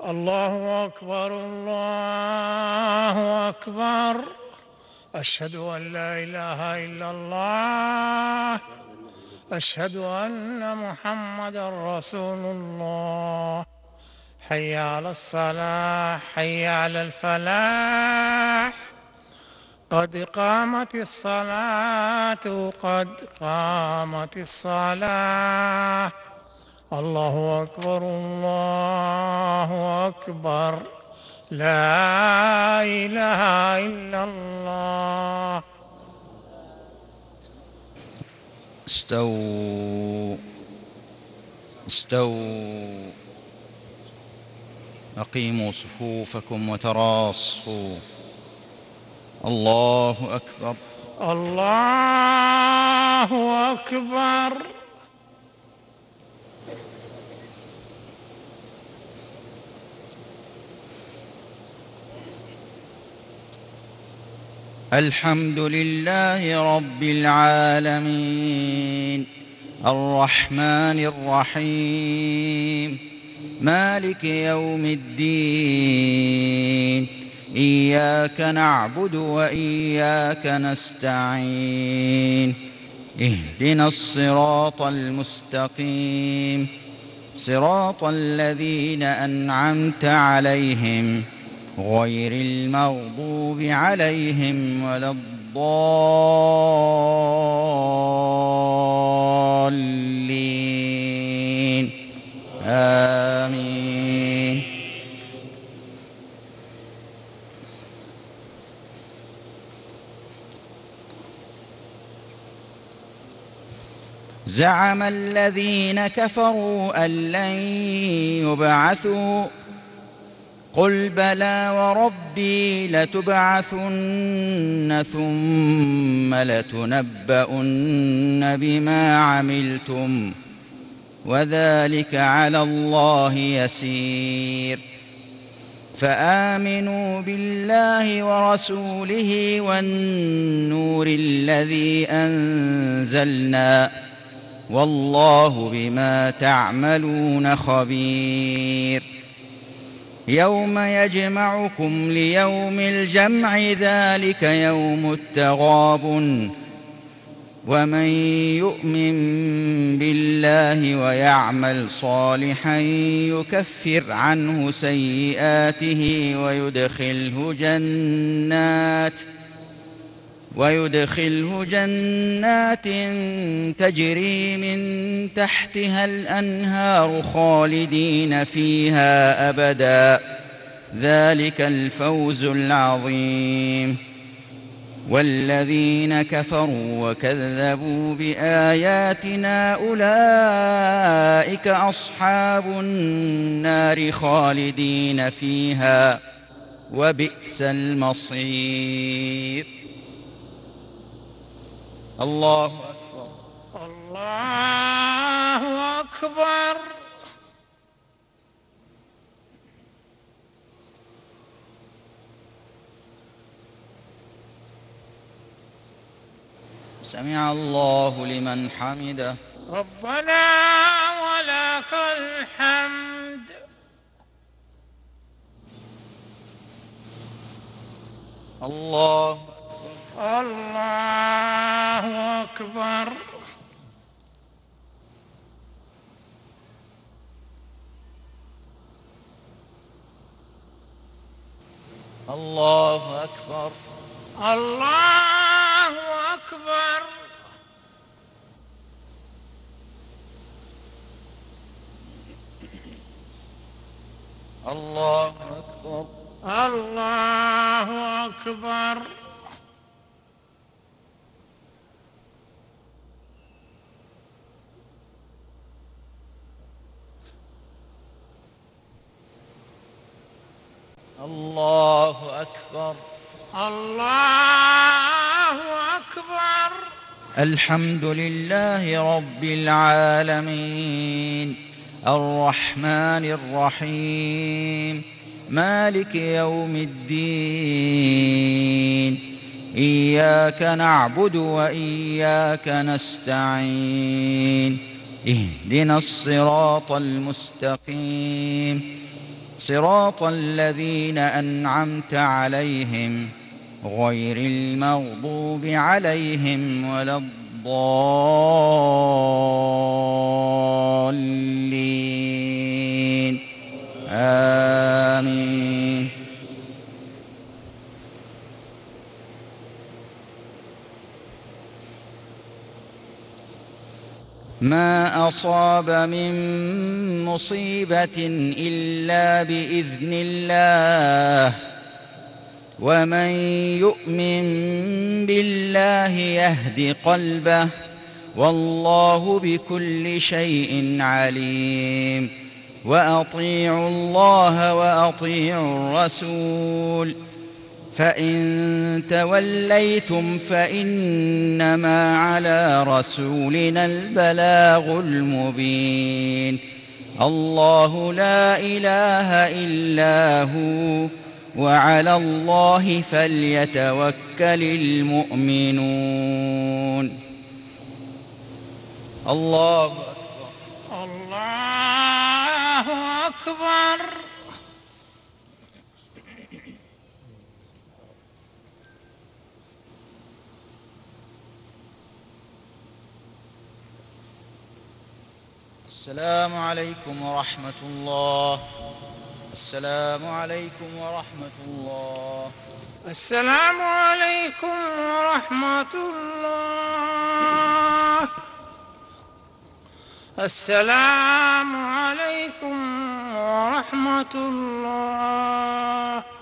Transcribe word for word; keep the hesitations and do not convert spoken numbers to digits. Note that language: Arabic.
الله أكبر الله أكبر. أشهد أن لا إله إلا الله. أشهد أن محمدًا رسول الله. حي على الصلاة حي على الفلاح. قد قامت الصلاة قد قامت الصلاة. الله أكبر الله أكبر. لا إله إلا الله. استووا استووا أقيموا صفوفكم وتراصوا. الله أكبر الله أكبر. الحمد لله رب العالمين الرحمن الرحيم مالك يوم الدين إياك نعبد وإياك نستعين اهدنا الصراط المستقيم صراط الذين أنعمت عليهم غير المغضوب عليهم ولا الضالين آمين. زعم الذين كفروا أن لن يبعثوا قل بلى وربي لتبعثن ثم لتنبؤن بما عملتم وذلك على الله يسير. فآمنوا بالله ورسوله والنور الذي أنزلنا والله بما تعملون خبير. يوم يجمعكم ليوم الجمع ذلك يوم التغابن ومن يؤمن بالله ويعمل صالحا يكفر عنه سيئاته ويدخله جنات ويدخله جنات تجري من تحتها الأنهار خالدين فيها أبدا ذلك الفوز العظيم. والذين كفروا وكذبوا بآياتنا أولئك أصحاب النار خالدين فيها وبئس المصير. الله أكبر الله أكبر. سمع الله لمن حمده. ربنا ولك الحمد. الله الله أكبر. الله أكبر الله أكبر. الله أكبر الله أكبر. الله أكبر الله أكبر. الحمد لله رب العالمين الرحمن الرحيم مالك يوم الدين إياك نعبد وإياك نستعين اهدنا الصراط المستقيم صراط الذين أنعمت عليهم غير المغضوب عليهم ولا الضالين آمين. ما أصاب من مصيبة إلا بإذن الله ومن يؤمن بالله يهد قلبه والله بكل شيء عليم. وأطيعوا الله وأطيعوا الرسول فإن توليتم فإنما على رسولنا البلاغ المبين. الله لا إله إلا هو وعلى الله فليتوكل المؤمنون. الله أكبر. الله أكبر. السلام عليكم ورحمة الله. السلام عليكم ورحمة الله. السلام عليكم ورحمة الله. السلام عليكم ورحمة الله.